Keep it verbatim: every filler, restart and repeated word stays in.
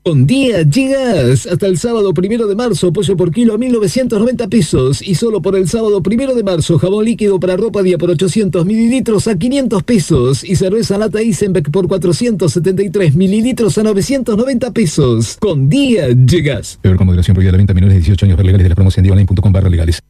Con día llegas hasta el sábado primero de marzo, pollo por kilo a mil novecientos noventa pesos y solo por el sábado primero de marzo, jabón líquido para ropa día por ochocientos mililitros a quinientos pesos y cerveza lata Isenbeck por cuatrocientos setenta y tres mililitros a novecientos noventa pesos. Con día llegas. Peor con moderación, prohibida la venta a menores de dieciocho años, ver legales de la promoción en divanline punto com barra legales.